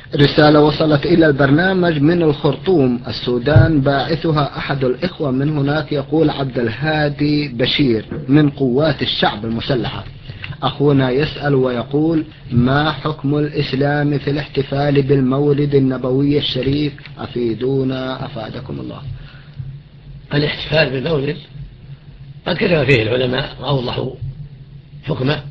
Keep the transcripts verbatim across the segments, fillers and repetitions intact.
رسالة وصلت إلى البرنامج من الخرطوم السودان، باعثها أحد الإخوة من هناك، يقول عبد الهادي بشير من قوات الشعب المسلحة. أخونا يسأل ويقول: ما حكم الإسلام في الاحتفال بالمولد النبوي الشريف؟ أفيدونا أفادكم الله. الاحتفال بالمولد قد كتب فيه العلماء وأوضحوا حكمه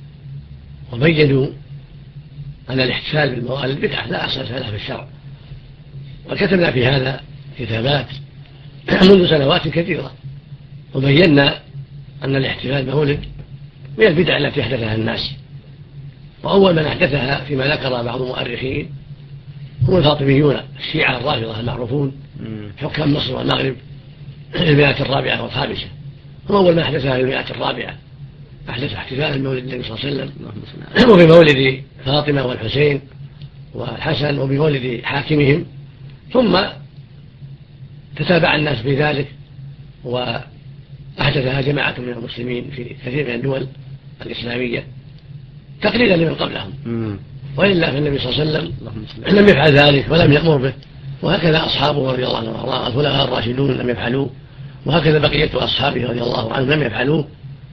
وبينوا أن الاحتفال بالموالد بدعة لا أصل لها في الشرع، وكتبنا في هذا كتابات منذ سنوات كثيرة، وبينا أن الاحتفال بالمولد من البدع التي أحدثها الناس، وأول من أحدثها فيما ذكر بعض المؤرخين هم الفاطميون الشيعة الرافضة المعروفون حكام مصر والمغرب في المئة الرابعة والخامسة، هم أول من أحدثها في المئة الرابعة، أحدث احتفال بمولد النبي صلى الله عليه وسلم وبمولد فاطمة والحسين والحسن وبمولد حاكمهم، ثم تتابع الناس في ذلك وأحدثها جماعة من المسلمين في كثير من الدول الإسلامية تقليدا لمن قبلهم، وإلا فالنبي صلى الله عليه وسلم لم يفعل ذلك ولم يأمر به، وهكذا أصحابه رضي الله عنهم وأرضاهم الخلفاء الراشدون لم يفعلوه، وهكذا بقية أصحابه رضي الله عنهم لم يفعلوه،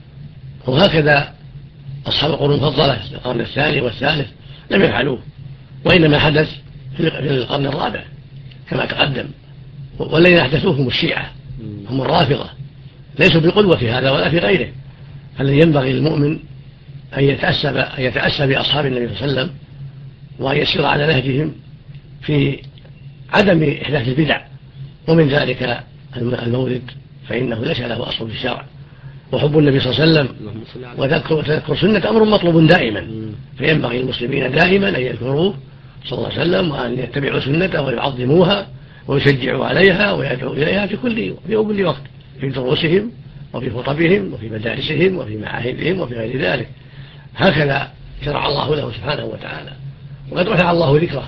وهكذا أصحاب القرون المفضلة في القرن الثاني والثالث لم يفعلوه، وإنما حدث في القرن الرابع كما تقدم، والذين أحدثوه هم الشيعة هم الرافضة، ليسوا بقدوة في هذا ولا في غيره. الذي ينبغي للمؤمن أن يتأسى أن يتأسى بأصحاب النبي صلى الله عليه وسلم وأن يسير على نهجهم في عدم إحداث البدع، ومن ذلك المولد فإنه ليس له أصل في الشرع، وحب النبي صلى الله عليه وسلم وتذكر سنة أمر مطلوب دائما، فينبغي المسلمين دائما أن يذكروه صلى الله عليه وسلم وأن يتبعوا سنته ويعظموها ويشجعوا عليها ويدعوا إليها في كل في كل وقت، في دروسهم وفي خطبهم وفي مدارسهم وفي معاهدهم وفي غير ذلك. هكذا شرع الله له سبحانه وتعالى، وقد رفع الله ذكره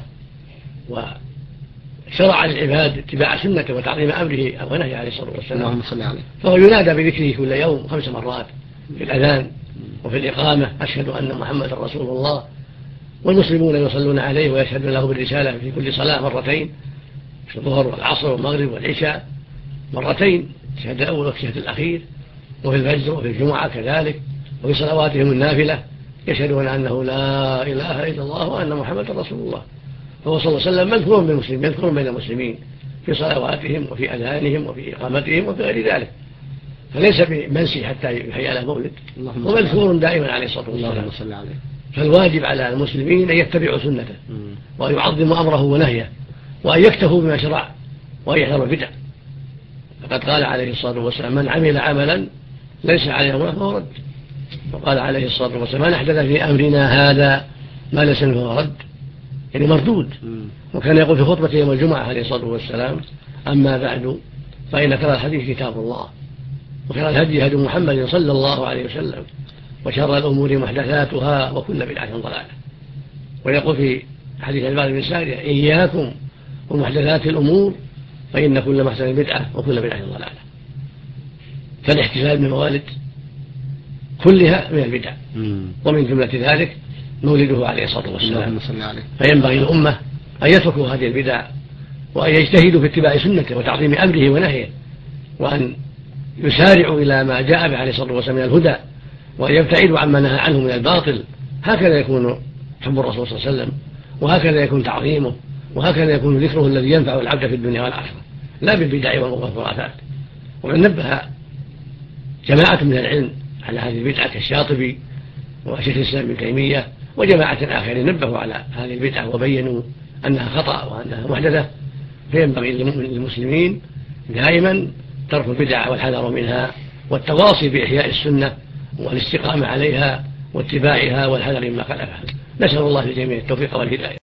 وشرع للعباد اتباع سنته وتعظيم أمره ونهيه عليه الصلاة والسلام، فهو ينادى بذكره كل يوم خمس مرات في الأذان وفي الإقامة: أشهد أن محمد رسول الله، والمسلمون يصلون عليه ويشهدون له بالرسالة في كل صلاة مرتين، في الظهر والعصر والمغرب والعشاء مرتين، الشهد الأول والشهد الأخير، وفي الفجر وفي الجمعة كذلك، وفي صلواتهم النافلة يشهدون أنه لا إله إلا الله وأن محمد رسول الله. فهو صلى الله عليه وسلم مذكور بالمسلمين مذكور بين المسلمين في صلواتهم وفي أذانهم وفي إقامتهم وفي غير ذلك، فليس بمنسي حتى يحيى له مولد، ومذكور دائما عليه الصلاة والسلام. فالواجب على المسلمين أن يتبعوا سنته وأن يعظموا أمره ونهيه وأن يكتفوا بما شرع وأن يحذروا البدع. فقد قال عليه الصلاة والسلام: من عمل عملا ليس عليه أمرنا فهو رد. وقال عليه الصلاة والسلام: من أحدث في أمرنا هذا ما ليس منه فهو رد، يعني مردود. وكان يقول في خطبة يوم الجمعة عليه الصلاة والسلام: أما بعد فإن خير الحديث كتاب الله، وخير الهدي هدي محمد صلى الله عليه وسلم، وشر الأمور محدثاتها وكل بدعة ضلالة. ويقول في حديث الباب بن سارية: إياكم ومحدثات الأمور فإن كل محدثة بدعة وكل بدعة ضلالة. فالاحتفال بالموالد كلها من البدع، ومن جملة ذلك مولده عليه الصلاة والسلام. فينبغي الأمة أن يتركوا هذه البدع وأن يجتهدوا في اتباع سنته وتعظيم أمره ونهيه، وأن يسارعوا إلى ما جاء به عليه الصلاة والسلام من الهدى، وأن يبتعدوا عما نهى عنه من الباطل. هكذا يكون حب الرسول صلى الله عليه وسلم، وهكذا يكون تعظيمه، وهكذا يكون ذكره الذي ينفع العبد في الدنيا والآخرة، لا بالبدع والخرافات. ومن نبه جماعة من العلم على هذه البدعة كالشاطبي وشيخ الإسلام ابن تيمية وجماعة آخرين نبهوا على هذه البدعة وبينوا أنها خطأ وأنها محدثة. فينبغي للمسلمين دائما ترك البدع والحذر منها والتواصي بإحياء السنة والاستقامة عليها واتباعها والحذر مما خالفها. نسأل الله للجميع التوفيق والهداية.